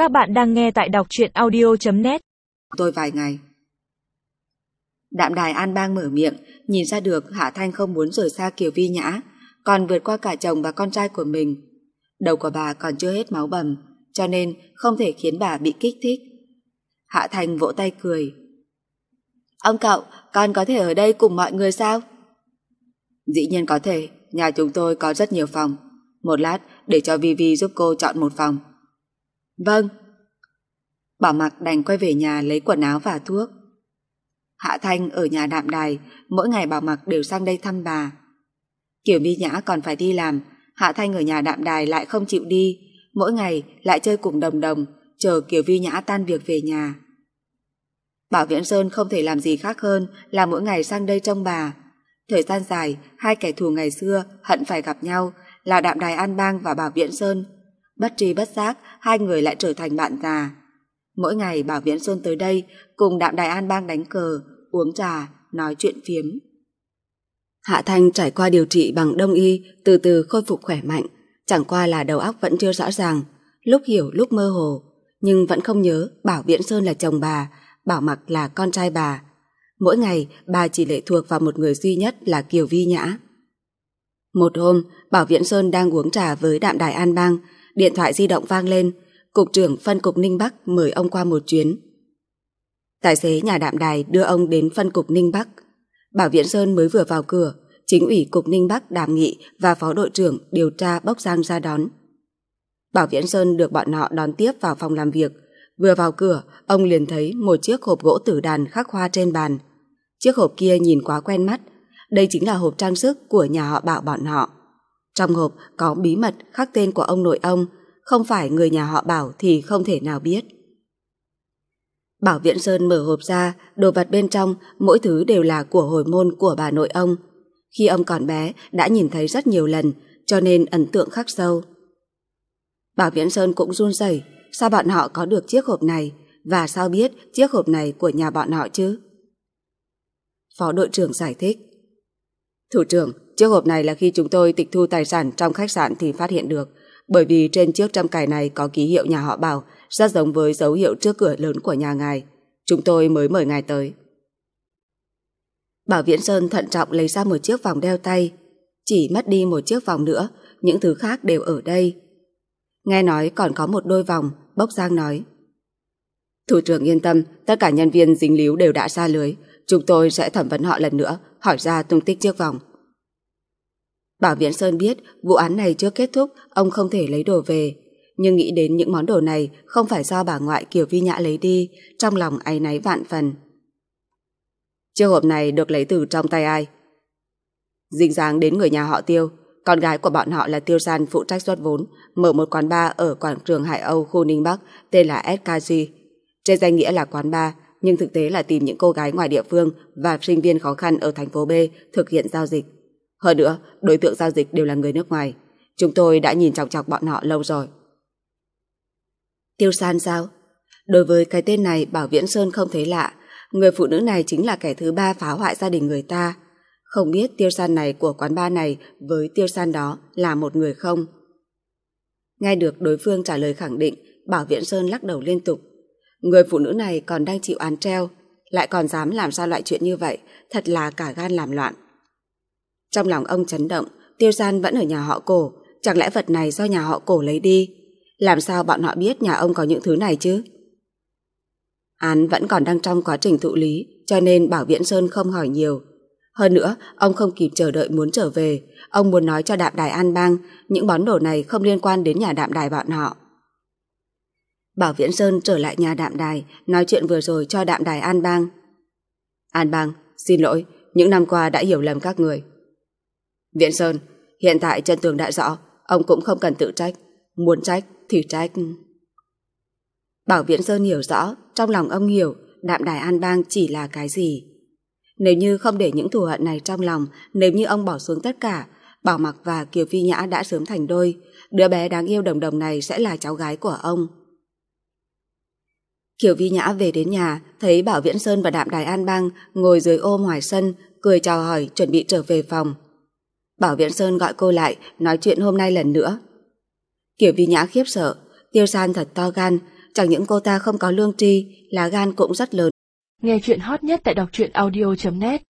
Các bạn đang nghe tại đọc truyện audio.net. Tôi vài ngày. Đạm Đài An Bang mở miệng, nhìn ra được Hạ Thanh không muốn rời xa Kiều Vi Nhã, còn vượt qua cả chồng và con trai của mình. Đầu của bà còn chưa hết máu bầm, cho nên không thể khiến bà bị kích thích. Hạ Thanh vỗ tay cười. Ông cậu, con có thể ở đây cùng mọi người sao? Dĩ nhiên có thể, nhà chúng tôi có rất nhiều phòng. Một lát để cho Vivi giúp cô chọn một phòng. Vâng. Bảo Mặc đành quay về nhà lấy quần áo và thuốc. Hạ Thanh ở nhà Đạm Đài, mỗi ngày Bảo Mặc đều sang đây thăm bà. Kiều Vi Nhã còn phải đi làm, Hạ Thanh ở nhà Đạm Đài lại không chịu đi, mỗi ngày lại chơi cùng Đồng Đồng, chờ Kiều Vi Nhã tan việc về nhà. Bảo Viễn Sơn không thể làm gì khác hơn là mỗi ngày sang đây trông bà. Thời gian dài, hai kẻ thù ngày xưa hận phải gặp nhau là Đạm Đài An Bang và Bảo Viễn Sơn. Bất tri bất giác, hai người lại trở thành bạn già. Mỗi ngày Bảo Viễn Sơn tới đây cùng Đạm Đài An Bang đánh cờ, uống trà, nói chuyện phiếm. Hạ Thanh trải qua điều trị bằng Đông y, từ từ khôi phục khỏe mạnh, chẳng qua là đầu óc vẫn chưa rõ ràng, lúc hiểu lúc mơ hồ, nhưng vẫn không nhớ Bảo Viễn Sơn là chồng bà, Bảo Mặc là con trai bà. Mỗi ngày bà chỉ lệ thuộc vào một người duy nhất là Kiều Vi Nhã. Một hôm, Bảo Viễn Sơn đang uống trà với Đạm Đài An Bang, điện thoại di động vang lên, cục trưởng phân cục Ninh Bắc mời ông qua một chuyến. Tài xế nhà Đạm Đài đưa ông đến phân cục Ninh Bắc. Bảo Viễn Sơn mới vừa vào cửa, chính ủy cục Ninh Bắc Đàm Nghị và phó đội trưởng điều tra Bốc Giang ra đón. Bảo Viễn Sơn được bọn họ đón tiếp vào phòng làm việc. Vừa vào cửa, ông liền thấy một chiếc hộp gỗ tử đàn khắc hoa trên bàn. Chiếc hộp kia nhìn quá quen mắt. Đây chính là hộp trang sức của nhà họ Bảo bọn họ. Trong hộp có bí mật khắc tên của ông nội ông, không phải người nhà họ Bảo thì không thể nào biết. Bảo Viễn Sơn mở hộp ra, đồ vật bên trong mỗi thứ đều là của hồi môn của bà nội ông. Khi ông còn bé đã nhìn thấy rất nhiều lần, cho nên ấn tượng khắc sâu. Bảo Viễn Sơn cũng run rẩy, sao bọn họ có được chiếc hộp này và sao biết chiếc hộp này của nhà bọn họ chứ? Phó đội trưởng giải thích. Thủ trưởng, chiếc hộp này là khi chúng tôi tịch thu tài sản trong khách sạn thì phát hiện được, bởi vì trên chiếc trăm cài này có ký hiệu nhà họ Bảo, rất giống với dấu hiệu trước cửa lớn của nhà ngài. Chúng tôi mới mời ngài tới. Bảo Viễn Sơn thận trọng lấy ra một chiếc vòng đeo tay. Chỉ mất đi một chiếc vòng nữa, những thứ khác đều ở đây. Nghe nói còn có một đôi vòng, Bốc Giang nói. Thủ trưởng yên tâm, tất cả nhân viên dính líu đều đã ra lưới. Chúng tôi sẽ thẩm vấn họ lần nữa, hỏi ra tung tích chiếc vòng. Bảo Viễn Sơn biết vụ án này chưa kết thúc, ông không thể lấy đồ về. Nhưng nghĩ đến những món đồ này không phải do bà ngoại Kiều Vi Nhã lấy đi, trong lòng áy náy vạn phần. Chiếc hộp này được lấy từ trong tay ai? Dính dáng đến người nhà họ Tiêu. Con gái của bọn họ là Tiêu San phụ trách xuất vốn, mở một quán bar ở quảng trường Hải Âu, khu Ninh Bắc, tên là SKG. Trên danh nghĩa là quán bar, nhưng thực tế là tìm những cô gái ngoài địa phương và sinh viên khó khăn ở thành phố B thực hiện giao dịch. Hơn nữa, đối tượng giao dịch đều là người nước ngoài. Chúng tôi đã nhìn chòng chọc bọn họ lâu rồi. Tiêu San sao? Đối với cái tên này, Bảo Viễn Sơn không thấy lạ. Người phụ nữ này chính là kẻ thứ ba phá hoại gia đình người ta. Không biết Tiêu San này của quán bar này với Tiêu San đó là một người không? Nghe được đối phương trả lời khẳng định, Bảo Viễn Sơn lắc đầu liên tục. Người phụ nữ này còn đang chịu án treo, lại còn dám làm ra loại chuyện như vậy, thật là cả gan làm loạn. Trong lòng ông chấn động, Tiêu San vẫn ở nhà họ Cổ, chẳng lẽ vật này do nhà họ Cổ lấy đi? Làm sao bọn họ biết nhà ông có những thứ này chứ? Án vẫn còn đang trong quá trình thụ lý, cho nên Bảo Viễn Sơn không hỏi nhiều. Hơn nữa, ông không kịp chờ đợi muốn trở về, ông muốn nói cho Đạm Đài An Bang những món đồ này không liên quan đến nhà Đạm Đài bọn họ. Bảo Viễn Sơn trở lại nhà Đạm Đài, nói chuyện vừa rồi cho Đạm Đài An Bang. An Bang, xin lỗi, những năm qua đã hiểu lầm các người. Viễn Sơn, hiện tại chân tường đã rõ, ông cũng không cần tự trách, muốn trách thì trách. Bảo Viễn Sơn hiểu rõ, trong lòng ông hiểu Đạm Đài An Bang chỉ là cái gì. Nếu như không để những thù hận này trong lòng, nếu như ông bỏ xuống tất cả, Bảo Mặc và Kiều Vi Nhã đã sớm thành đôi, đứa bé đáng yêu Đồng Đồng này sẽ là cháu gái của ông. Kiều Vi Nhã về đến nhà, thấy Bảo Viễn Sơn và Đạm Đài An Bang ngồi dưới ôm ngoài sân, cười chào hỏi chuẩn bị trở về phòng. Bảo Viễn Sơn gọi cô lại, nói chuyện hôm nay lần nữa. Kiều Vi Nhã khiếp sợ, Tiêu San thật to gan, chẳng những cô ta không có lương tri, lá gan cũng rất lớn. Nghe chuyện hot nhất tại đọc truyện audio.net